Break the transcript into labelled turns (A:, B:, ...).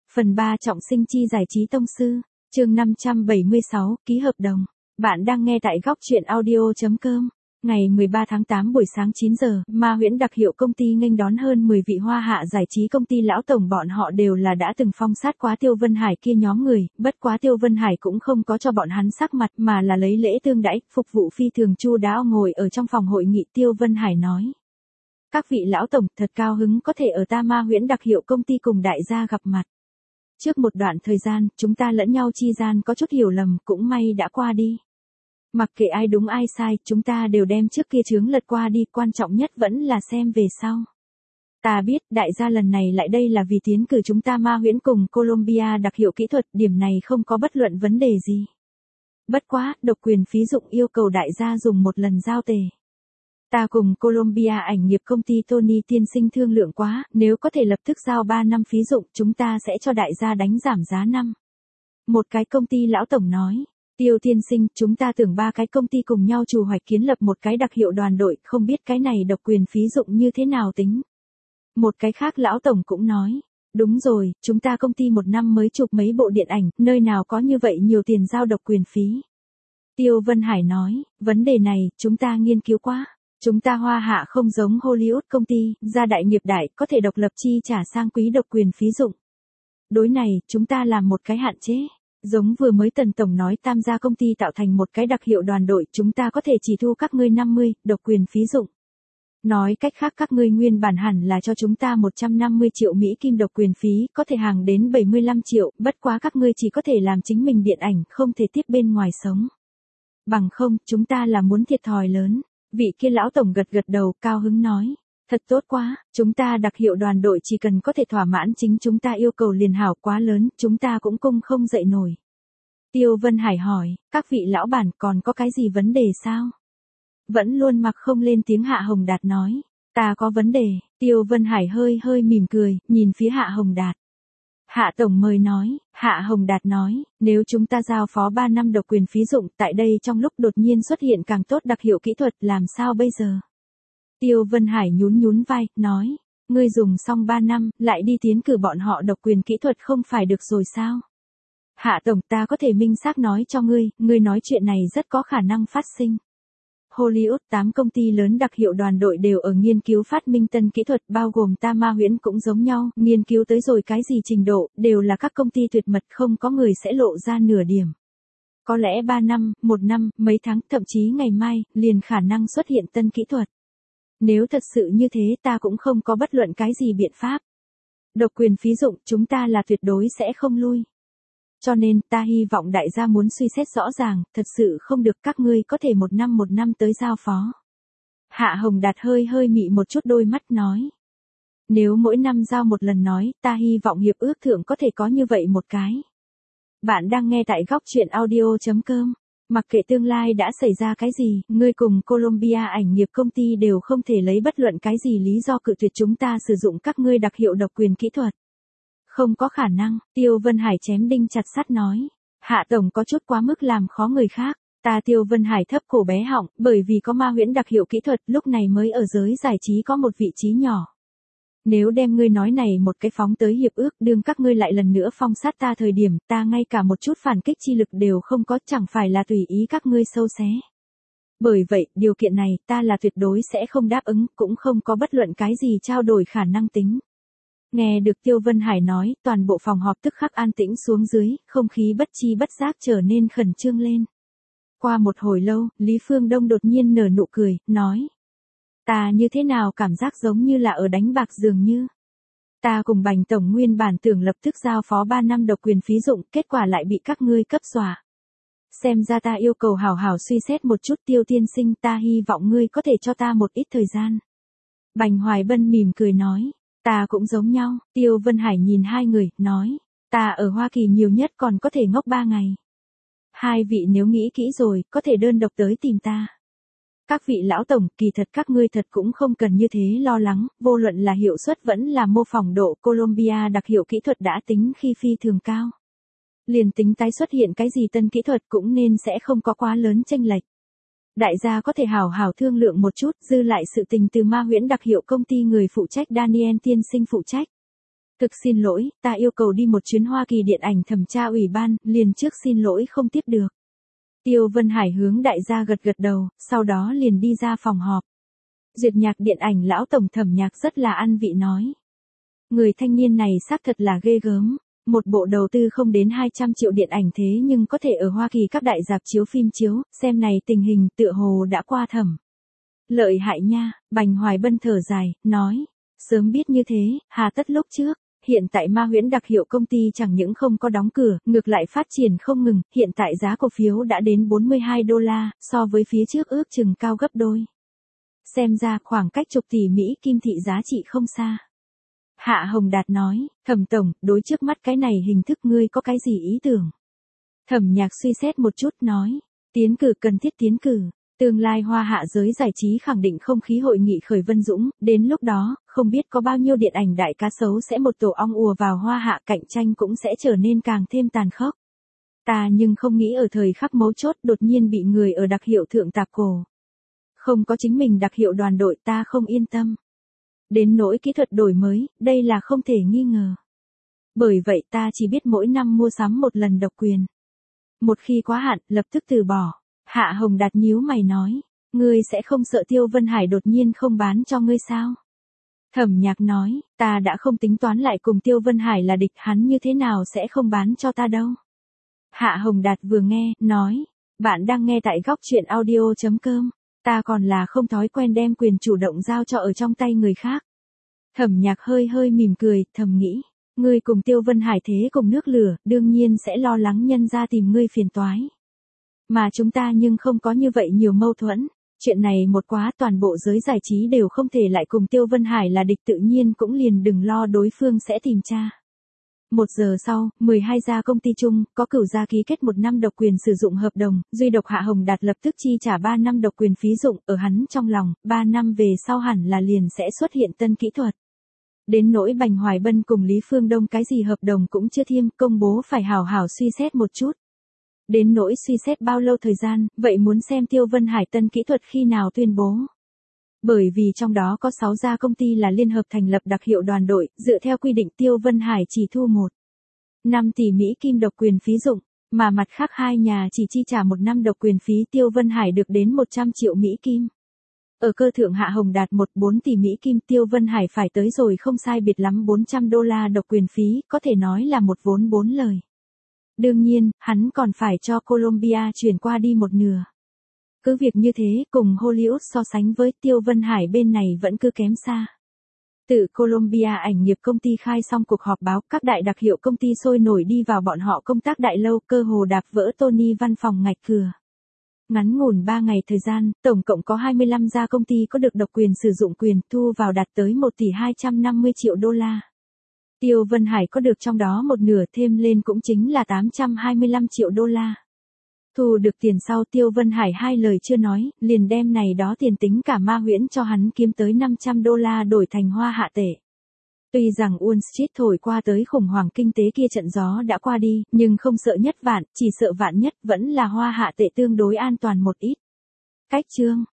A: Phần 3 trọng sinh chi giải trí tông sư, chương 576, ký hợp đồng. Bạn đang nghe tại góc truyện audio.com. Ngày 13 tháng 8 buổi sáng 9 giờ, Ma Huyễn đặc hiệu công ty nghênh đón hơn 10 vị hoa hạ giải trí công ty lão tổng, bọn họ đều là đã từng phong sát quá Tiêu Vân Hải kia nhóm người, bất quá Tiêu Vân Hải cũng không có cho bọn hắn sắc mặt mà là lấy lễ tương đãi, phục vụ phi thường chu đáo. Ngồi ở trong phòng hội nghị, Tiêu Vân Hải nói: "Các vị lão tổng, thật cao hứng có thể ở ta Ma Huyễn đặc hiệu công ty cùng đại gia gặp mặt. Trước một đoạn thời gian, chúng ta lẫn nhau chi gian có chút hiểu lầm, cũng may đã qua đi. Mặc kệ ai đúng ai sai, chúng ta đều đem trước kia chướng lật qua đi, quan trọng nhất vẫn là xem về sau. Ta biết, đại gia lần này lại đây là vì tiến cử chúng ta Ma Huyễn cùng Colombia đặc hiệu kỹ thuật, điểm này không có bất luận vấn đề gì. Bất quá, độc quyền phí dụng yêu cầu đại gia dùng một lần giao tề. Ta cùng Colombia ảnh nghiệp công ty Tony tiên sinh thương lượng quá, nếu có thể lập tức giao 3 năm phí dụng, chúng ta sẽ cho đại gia đánh giảm giá năm." Một cái công ty lão tổng nói: "Tiêu tiên sinh, chúng ta tưởng 3 cái công ty cùng nhau chủ hoạch kiến lập một cái đặc hiệu đoàn đội, không biết cái này độc quyền phí dụng như thế nào tính?" Một cái khác lão tổng cũng nói: "Đúng rồi, chúng ta công ty một năm mới chụp mấy bộ điện ảnh, nơi nào có như vậy nhiều tiền giao độc quyền phí." Tiêu Vân Hải nói: "Vấn đề này, chúng ta nghiên cứu quá. Chúng ta Hoa Hạ không giống Hollywood công ty, gia đại nghiệp đại, có thể độc lập chi trả sang quý độc quyền phí dụng. Đối này, chúng ta làm một cái hạn chế. Giống vừa mới Tần Tổng nói, tam gia công ty tạo thành một cái đặc hiệu đoàn đội, chúng ta có thể chỉ thu các ngươi 50, độc quyền phí dụng. Nói cách khác, các ngươi nguyên bản hẳn là cho chúng ta 150 triệu Mỹ Kim độc quyền phí, có thể hàng đến 75 triệu, bất quá các ngươi chỉ có thể làm chính mình điện ảnh, không thể tiếp bên ngoài sống. Bằng không, chúng ta là muốn thiệt thòi lớn." Vị kia lão tổng gật gật đầu, cao hứng nói: "Thật tốt quá, chúng ta đặc hiệu đoàn đội chỉ cần có thể thỏa mãn chính chúng ta yêu cầu liền hảo, quá lớn, chúng ta cũng cung không dậy nổi." Tiêu Vân Hải hỏi: "Các vị lão bản còn có cái gì vấn đề sao?" Vẫn luôn mặc không lên tiếng Hạ Hồng Đạt nói: "Ta có vấn đề." Tiêu Vân Hải hơi hơi mỉm cười, nhìn phía Hạ Hồng Đạt. Hạ tổng mời nói. Hạ Hồng Đạt nói: "Nếu chúng ta giao phó 3 năm độc quyền phí dụng, tại đây trong lúc đột nhiên xuất hiện càng tốt đặc hiệu kỹ thuật, làm sao bây giờ?" Tiêu Vân Hải nhún vai, nói: "Ngươi dùng xong 3 năm, lại đi tiến cử bọn họ độc quyền kỹ thuật không phải được rồi sao?" Hạ tổng, ta có thể minh xác nói cho ngươi nói chuyện này rất có khả năng phát sinh. Hollywood 8 công ty lớn đặc hiệu đoàn đội đều ở nghiên cứu phát minh tân kỹ thuật, bao gồm ta Ma Huyễn cũng giống nhau, nghiên cứu tới rồi cái gì trình độ, đều là các công ty tuyệt mật, không có người sẽ lộ ra nửa điểm. Có lẽ 3 năm, 1 năm, mấy tháng, thậm chí ngày mai, liền khả năng xuất hiện tân kỹ thuật. Nếu thật sự như thế, ta cũng không có bất luận cái gì biện pháp. Độc quyền phí dụng, chúng ta là tuyệt đối sẽ không lui. Cho nên, ta hy vọng đại gia muốn suy xét rõ ràng, thật sự không được, các ngươi có thể một năm tới giao phó." Hạ Hồng Đạt hơi hơi mị một chút đôi mắt nói: "Nếu mỗi năm giao một lần nói, ta hy vọng hiệp ước thượng có thể có như vậy một cái." Bạn đang nghe tại góc truyện audio.com. Mặc kệ tương lai đã xảy ra cái gì, ngươi cùng Colombia ảnh nghiệp công ty đều không thể lấy bất luận cái gì lý do cự tuyệt chúng ta sử dụng các ngươi đặc hiệu độc quyền kỹ thuật. Không có khả năng. Tiêu Vân Hải chém đinh chặt sắt nói: "Hạ tổng có chút quá mức làm khó người khác." Ta Tiêu Vân Hải thấp cổ bé họng, bởi vì có Ma Huyễn đặc hiệu kỹ thuật, lúc này mới ở giới giải trí có một vị trí nhỏ. Nếu đem ngươi nói này một cái phóng tới hiệp ước, đương các ngươi lại lần nữa phong sát ta thời điểm, ta ngay cả một chút phản kích chi lực đều không có, chẳng phải là tùy ý các ngươi sâu xé. Bởi vậy, điều kiện này, ta là tuyệt đối sẽ không đáp ứng, cũng không có bất luận cái gì trao đổi khả năng tính." Nghe được Tiêu Vân Hải nói, toàn bộ phòng họp tức khắc an tĩnh xuống dưới, không khí bất chi bất giác trở nên khẩn trương lên. Qua một hồi lâu, Lý Phương Đông đột nhiên nở nụ cười, nói: "Ta như thế nào cảm giác giống như là ở đánh bạc dường như. Ta cùng Bành tổng nguyên bản tưởng lập tức giao phó 3 năm độc quyền phí dụng, kết quả lại bị các ngươi cấp dọa. Xem ra ta yêu cầu hảo hảo suy xét một chút, Tiêu tiên sinh, ta hy vọng ngươi có thể cho ta một ít thời gian." Bành Hoài Bân mỉm cười nói: "Ta cũng giống nhau." Tiêu Vân Hải nhìn hai người, nói: "Ta ở Hoa Kỳ nhiều nhất còn có thể ngốc 3 ngày. Hai vị nếu nghĩ kỹ rồi, có thể đơn độc tới tìm ta. Các vị lão tổng, kỳ thật các ngươi thật cũng không cần như thế lo lắng, vô luận là hiệu suất vẫn là mô phỏng độ, Colombia đặc hiệu kỹ thuật đã tính khi phi thường cao. Liền tính tái xuất hiện cái gì tân kỹ thuật cũng nên sẽ không có quá lớn chênh lệch. Đại gia có thể hảo hảo thương lượng một chút, dư lại sự tình từ Ma Huyễn đặc hiệu công ty người phụ trách Daniel tiên sinh phụ trách." Thực xin lỗi, ta yêu cầu đi một chuyến Hoa Kỳ điện ảnh thẩm tra ủy ban, liền trước xin lỗi không tiếp được. Tiêu Vân Hải hướng đại gia gật gật đầu, sau đó liền đi ra phòng họp. Duyệt nhạc điện ảnh lão tổng thẩm nhạc rất là ăn vị nói. Người thanh niên này xác thật là ghê gớm. Một bộ đầu tư không đến 200 triệu điện ảnh thế nhưng có thể ở Hoa Kỳ các đại rạp chiếu phim chiếu, xem này tình hình tựa hồ đã qua thẩm. Lợi hại nha, Bành Hoài Bân thở dài, nói. Sớm biết như thế, hà tất lúc trước. Hiện tại Ma Huyễn đặc hiệu công ty chẳng những không có đóng cửa, ngược lại phát triển không ngừng, hiện tại giá cổ phiếu đã đến $42, so với phía trước ước chừng cao gấp đôi. Xem ra khoảng cách chục tỷ Mỹ kim thị giá trị không xa. Hạ Hồng Đạt nói, Thẩm tổng, đối trước mắt cái này hình thức ngươi có cái gì ý tưởng? Thẩm Nhạc suy xét một chút nói, tiến cử cần thiết tiến cử. Tương lai Hoa Hạ giới giải trí khẳng định không khí hội nghị khởi Vân Dũng, đến lúc đó, không biết có bao nhiêu điện ảnh đại cá sấu sẽ một tổ ong ùa vào Hoa Hạ, cạnh tranh cũng sẽ trở nên càng thêm tàn khốc. Ta nhưng không nghĩ ở thời khắc mấu chốt đột nhiên bị người ở đặc hiệu thượng tạp cổ. Không có chính mình đặc hiệu đoàn đội ta không yên tâm. Đến nỗi kỹ thuật đổi mới, đây là không thể nghi ngờ. Bởi vậy ta chỉ biết mỗi năm mua sắm một lần độc quyền. Một khi quá hạn, lập tức từ bỏ. Hạ Hồng Đạt nhíu mày nói, ngươi sẽ không sợ Tiêu Vân Hải đột nhiên không bán cho ngươi sao? Thẩm Nhạc nói, ta đã không tính toán lại cùng Tiêu Vân Hải là địch, hắn như thế nào sẽ không bán cho ta đâu. Hạ Hồng Đạt vừa nghe, nói, bạn đang nghe tại góc truyện audio.com, ta còn là không thói quen đem quyền chủ động giao cho ở trong tay người khác. Thẩm Nhạc hơi hơi mỉm cười, thầm nghĩ, ngươi cùng Tiêu Vân Hải thế cùng nước lửa, đương nhiên sẽ lo lắng nhân ra tìm ngươi phiền toái. Mà chúng ta nhưng không có như vậy nhiều mâu thuẫn, chuyện này một quá toàn bộ giới giải trí đều không thể lại cùng Tiêu Vân Hải là địch, tự nhiên cũng liền đừng lo đối phương sẽ tìm tra. 1 giờ sau, 12 gia công ty chung, có cửu gia ký kết 1 năm độc quyền sử dụng hợp đồng, duy độc Hạ Hồng Đạt lập tức chi trả 3 năm độc quyền phí dụng, ở hắn trong lòng, 3 năm về sau hẳn là liền sẽ xuất hiện tân kỹ thuật. Đến nỗi Bành Hoài Bân cùng Lý Phương Đông cái gì hợp đồng cũng chưa thiêm, công bố phải hảo hảo suy xét một chút. Đến nỗi suy xét bao lâu thời gian, vậy muốn xem Tiêu Vân Hải tân kỹ thuật khi nào tuyên bố. Bởi vì trong đó có 6 gia công ty là liên hợp thành lập đặc hiệu đoàn đội, dựa theo quy định Tiêu Vân Hải chỉ thu 1,5 tỷ Mỹ kim độc quyền phí dụng, mà mặt khác 2 nhà chỉ chi trả 1 năm độc quyền phí, Tiêu Vân Hải được đến 100 triệu Mỹ kim. Ở cơ thượng Hạ Hồng Đạt 1,4 tỷ Mỹ kim, Tiêu Vân Hải phải tới rồi không sai biệt lắm $400 độc quyền phí, có thể nói là một vốn 4 lời. Đương nhiên, hắn còn phải cho Colombia chuyển qua đi một nửa. Cứ việc như thế, cùng Hollywood so sánh với Tiêu Vân Hải bên này vẫn cứ kém xa. Từ Colombia ảnh nghiệp công ty khai xong cuộc họp báo, các đại đặc hiệu công ty sôi nổi đi vào bọn họ công tác đại lâu, cơ hồ đạp vỡ Tony văn phòng ngạch cửa. Ngắn ngủn 3 ngày thời gian, tổng cộng có 25 gia công ty có được độc quyền sử dụng quyền, thu vào đạt tới 1 tỷ 250 triệu đô la. Tiêu Vân Hải có được trong đó một nửa, thêm lên cũng chính là 825 triệu đô la. Thu được tiền sau, Tiêu Vân Hải hai lời chưa nói, liền đem này đó tiền tính cả Ma Huyễn cho hắn kiếm tới 500 đô la đổi thành Hoa Hạ tệ. Tuy rằng Wall Street thổi qua tới khủng hoảng kinh tế kia trận gió đã qua đi, nhưng không sợ nhất vạn, chỉ sợ vạn nhất, vẫn là Hoa Hạ tệ tương đối an toàn một ít. Cách chương